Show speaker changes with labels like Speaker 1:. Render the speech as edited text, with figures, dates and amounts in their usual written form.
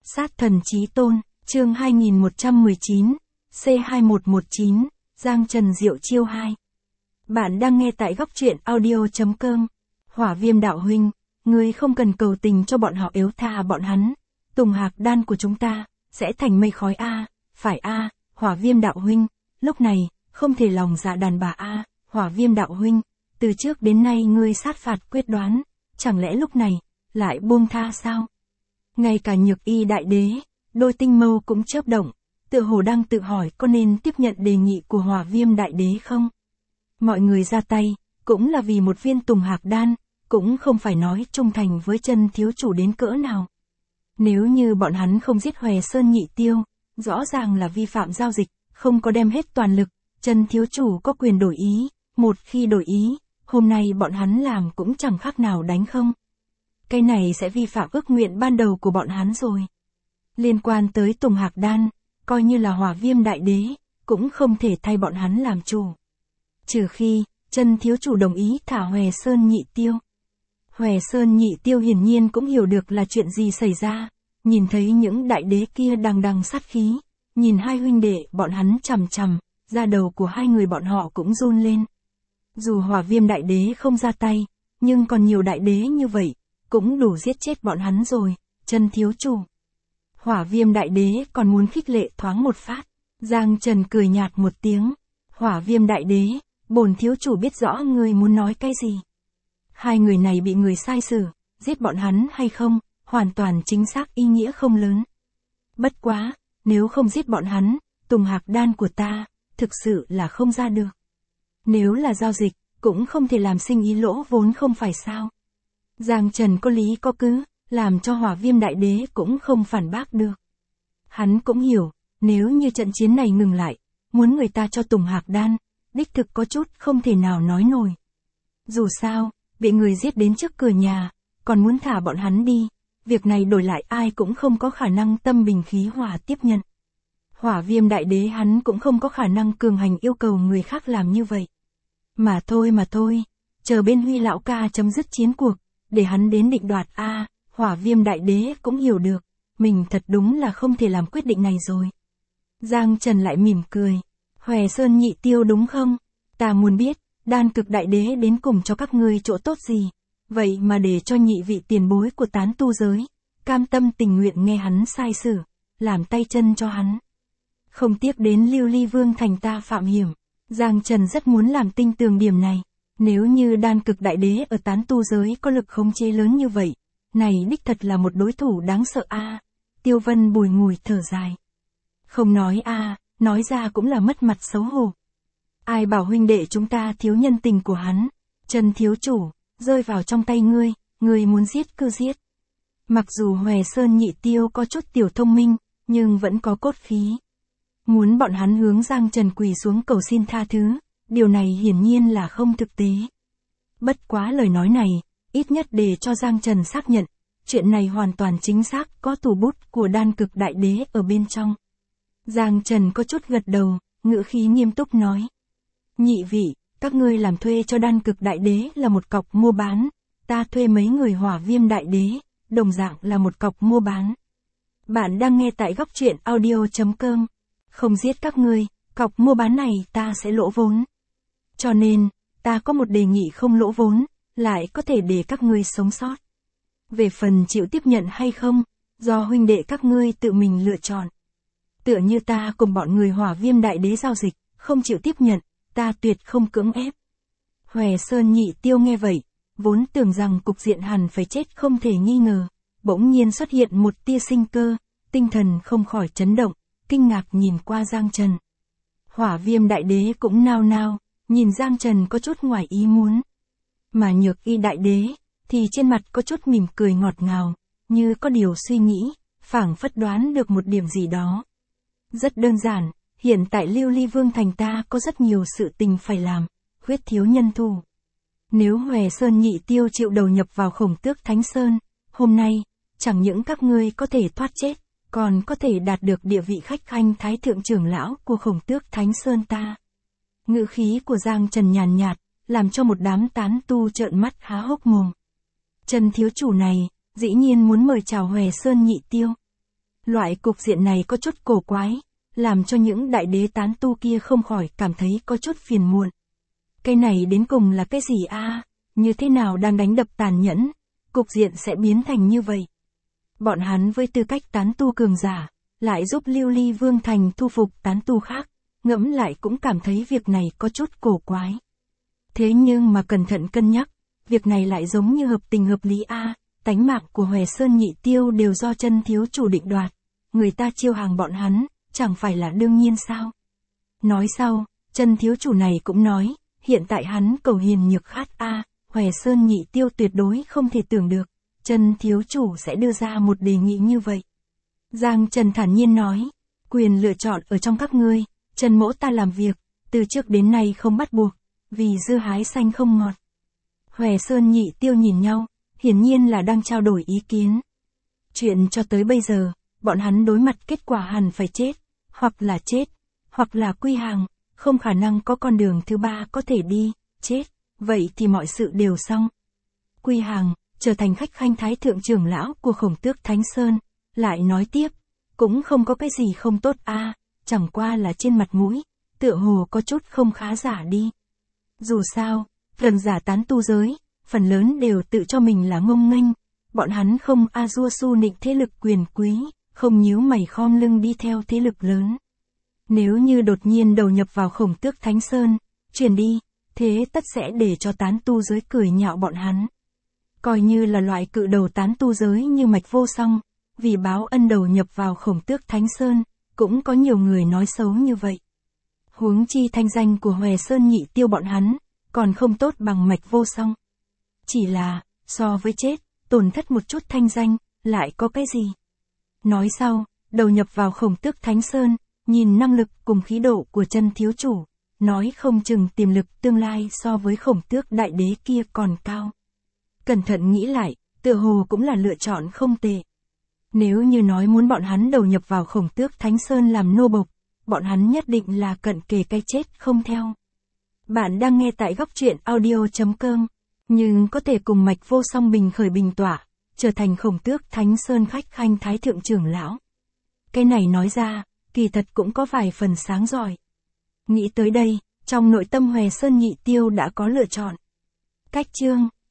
Speaker 1: Sát thần chí tôn, chương 2119, C2119, Giang Trần Diệu chiêu 2. Bạn đang nghe tại góc truyện audio.com. Hỏa Viêm đạo huynh, ngươi không cần cầu tình cho bọn họ, yếu tha bọn hắn. Tùng hạc đan của chúng ta sẽ thành mây khói a, phải a, Hỏa Viêm đạo huynh, lúc này không thể lòng dạ đàn bà a, Hỏa Viêm đạo huynh, từ trước đến nay ngươi sát phạt quyết đoán, chẳng lẽ lúc này lại buông tha sao? Ngay cả Nhược Y đại đế, đôi tinh mâu cũng chớp động, tựa hồ đang tự hỏi có nên tiếp nhận đề nghị của Hỏa Viêm đại đế không? Mọi người ra tay, cũng là vì một viên Tùng hạc đan, cũng không phải nói trung thành với chân thiếu chủ đến cỡ nào. Nếu như bọn hắn không giết Hòe Sơn Nhị Tiêu, rõ ràng là vi phạm giao dịch, không có đem hết toàn lực, chân thiếu chủ có quyền đổi ý, một khi đổi ý, hôm nay bọn hắn làm cũng chẳng khác nào đánh không. Cái này sẽ vi phạm ước nguyện ban đầu của bọn hắn rồi. Liên quan tới Tùng hạc đan, coi như là Hỏa Viêm đại đế, cũng không thể thay bọn hắn làm chủ. Trừ khi, chân thiếu chủ đồng ý thả Hòe Sơn Nhị Tiêu. Hòe Sơn Nhị Tiêu hiển nhiên cũng hiểu được là chuyện gì xảy ra, nhìn thấy những đại đế kia đằng đằng sát khí, nhìn hai huynh đệ bọn hắn chằm chằm, da đầu của hai người bọn họ cũng run lên. Dù Hỏa Viêm đại đế không ra tay, nhưng còn nhiều đại đế như vậy, cũng đủ giết chết bọn hắn rồi, chân thiếu chủ. Hỏa Viêm đại đế còn muốn khích lệ thoáng một phát. Giang Trần cười nhạt một tiếng. Hỏa Viêm đại đế, bổn thiếu chủ biết rõ ngươi muốn nói cái gì. Hai người này bị người sai xử, giết bọn hắn hay không, hoàn toàn chính xác ý nghĩa không lớn. Bất quá, nếu không giết bọn hắn, Tùng hạc đan của ta, thực sự là không ra được. Nếu là giao dịch, cũng không thể làm sinh ý lỗ vốn không phải sao. Giang Trần có lý có cứ, làm cho Hỏa Viêm đại đế cũng không phản bác được. Hắn cũng hiểu, nếu như trận chiến này ngừng lại, muốn người ta cho Tùng hạc đan, đích thực có chút không thể nào nói nổi. Dù sao, bị người giết đến trước cửa nhà, còn muốn thả bọn hắn đi, việc này đổi lại ai cũng không có khả năng tâm bình khí hòa tiếp nhận. Hỏa Viêm đại đế hắn cũng không có khả năng cường hành yêu cầu người khác làm như vậy. Mà thôi, chờ bên Huy lão ca chấm dứt chiến cuộc, để hắn đến định đoạt a. Hỏa Viêm đại đế cũng hiểu được, mình thật đúng là không thể làm quyết định này rồi. Giang Trần lại mỉm cười, Hòe Sơn Nhị Tiêu đúng không? Ta muốn biết, Đan Cực đại đế đến cùng cho các ngươi chỗ tốt gì, vậy mà để cho nhị vị tiền bối của tán tu giới, cam tâm tình nguyện nghe hắn sai xử, làm tay chân cho hắn. Không tiếc đến Lưu Ly Vương thành ta phạm hiểm, Giang Trần rất muốn làm tinh tường điểm này. Nếu như Đan Cực đại đế ở tán tu giới có lực khống chế lớn như vậy, này đích thật là một đối thủ đáng sợ a. Tiêu Vân bùi ngùi thở dài. Không nói a, nói ra cũng là mất mặt xấu hổ. Ai bảo huynh đệ chúng ta thiếu nhân tình của hắn, chân thiếu chủ, rơi vào trong tay ngươi muốn giết cứ giết. Mặc dù Hòe Sơn Nhị Tiêu có chút tiểu thông minh, nhưng vẫn có cốt khí. Muốn bọn hắn hướng Giang Trần quỳ xuống cầu xin tha thứ, điều này hiển nhiên là không thực tế. Bất quá lời nói này, ít nhất để cho Giang Trần xác nhận, chuyện này hoàn toàn chính xác có thủ bút của Đan Cực đại đế ở bên trong. Giang Trần có chút gật đầu, ngữ khí nghiêm túc nói. Nhị vị, các ngươi làm thuê cho Đan Cực đại đế là một cọc mua bán, ta thuê mấy người Hỏa Viêm đại đế, đồng dạng là một cọc mua bán. Bạn đang nghe tại góc truyện audio.com. Không giết các ngươi, cọc mua bán này ta sẽ lỗ vốn. Cho nên, ta có một đề nghị không lỗ vốn, lại có thể để các ngươi sống sót. Về phần chịu tiếp nhận hay không, do huynh đệ các ngươi tự mình lựa chọn. Tựa như ta cùng bọn người Hỏa Viêm đại đế giao dịch, không chịu tiếp nhận, ta tuyệt không cưỡng ép. Hòe Sơn Nhị Tiêu nghe vậy, vốn tưởng rằng cục diện hẳn phải chết không thể nghi ngờ, bỗng nhiên xuất hiện một tia sinh cơ, tinh thần không khỏi chấn động, kinh ngạc nhìn qua Giang Trần. Hỏa Viêm đại đế cũng nao nao, nhìn Giang Trần có chút ngoài ý muốn. Mà Nhược Y đại đế, thì trên mặt có chút mỉm cười ngọt ngào, như có điều suy nghĩ, phảng phất đoán được một điểm gì đó. Rất đơn giản, hiện tại Lưu Ly Vương thành ta có rất nhiều sự tình phải làm, khuyết thiếu nhân thủ. Nếu Hòe Sơn Nhị Tiêu chịu đầu nhập vào Khổng Tước Thánh Sơn, hôm nay, chẳng những các ngươi có thể thoát chết, còn có thể đạt được địa vị khách khanh thái thượng trưởng lão của Khổng Tước Thánh Sơn ta. Ngữ khí của Giang Trần nhàn nhạt, làm cho một đám tán tu trợn mắt há hốc mồm. Trần thiếu chủ này, dĩ nhiên muốn mời chào Hòe Sơn Nhị Tiêu. Loại cục diện này có chút cổ quái, làm cho những đại đế tán tu kia không khỏi cảm thấy có chút phiền muộn. Cái này đến cùng là cái gì a? Như thế nào đang đánh đập tàn nhẫn, cục diện sẽ biến thành như vậy. Bọn hắn với tư cách tán tu cường giả, lại giúp Lưu Ly Vương Thành thu phục tán tu khác, ngẫm lại cũng cảm thấy việc này có chút cổ quái. Thế nhưng mà cẩn thận cân nhắc, việc này lại giống như hợp tình hợp lý a, tánh mạng của Hòe Sơn Nhị Tiêu đều do Chân thiếu chủ định đoạt, người ta chiêu hàng bọn hắn, chẳng phải là đương nhiên sao? Nói sau, Chân thiếu chủ này cũng nói, hiện tại hắn cầu hiền nhược khát a, Hòe Sơn Nhị Tiêu tuyệt đối không thể tưởng được, Chân thiếu chủ sẽ đưa ra một đề nghị như vậy. Giang Trần thản nhiên nói, quyền lựa chọn ở trong các ngươi, Trần mỗ ta làm việc, từ trước đến nay không bắt buộc, vì dưa hái xanh không ngọt. Hòe Sơn Nhị Tiêu nhìn nhau, hiển nhiên là đang trao đổi ý kiến. Chuyện cho tới bây giờ, bọn hắn đối mặt kết quả hẳn phải chết, hoặc là quy hàng, không khả năng có con đường thứ ba có thể đi, chết, vậy thì mọi sự đều xong. Quy hàng, trở thành khách khanh thái thượng trưởng lão của Khổng Tước Thánh Sơn, lại nói tiếp, cũng không có cái gì không tốt a, chẳng qua là trên mặt mũi, tựa hồ có chút không khá giả đi. Dù sao, gần giả tán tu giới, phần lớn đều tự cho mình là ngông nghênh, bọn hắn không a dua su nịnh thế lực quyền quý, không nhíu mày khom lưng đi theo thế lực lớn. Nếu như đột nhiên đầu nhập vào Khổng Tước Thánh Sơn, truyền đi, thế tất sẽ để cho tán tu giới cười nhạo bọn hắn. Coi như là loại cự đầu tán tu giới như Mạch Vô Song, vì báo ân đầu nhập vào Khổng Tước Thánh Sơn, cũng có nhiều người nói xấu như vậy. Huống chi thanh danh của Hòe Sơn Nhị Tiêu bọn hắn, còn không tốt bằng Mạch Vô Song. Chỉ là, so với chết, tổn thất một chút thanh danh, lại có cái gì? Nói sau, đầu nhập vào Khổng Tước Thánh Sơn, nhìn năng lực cùng khí độ của Chân thiếu chủ, nói không chừng tiềm lực tương lai so với Khổng Tước Đại Đế kia còn cao. Cẩn thận nghĩ lại, tựa hồ cũng là lựa chọn không tệ. Nếu như nói muốn bọn hắn đầu nhập vào Khổng Tước Thánh Sơn làm nô bộc, bọn hắn nhất định là cận kề cái chết không theo. Bạn đang nghe tại góc truyện audio.com, nhưng có thể cùng Mạch Vô Song bình khởi bình tỏa, trở thành Khổng Tước Thánh Sơn khách khanh thái thượng trưởng lão. Cái này nói ra, kỳ thật cũng có vài phần sáng giỏi. Nghĩ tới đây, trong nội tâm Hòe Sơn Nhị Tiêu đã có lựa chọn. Cách chương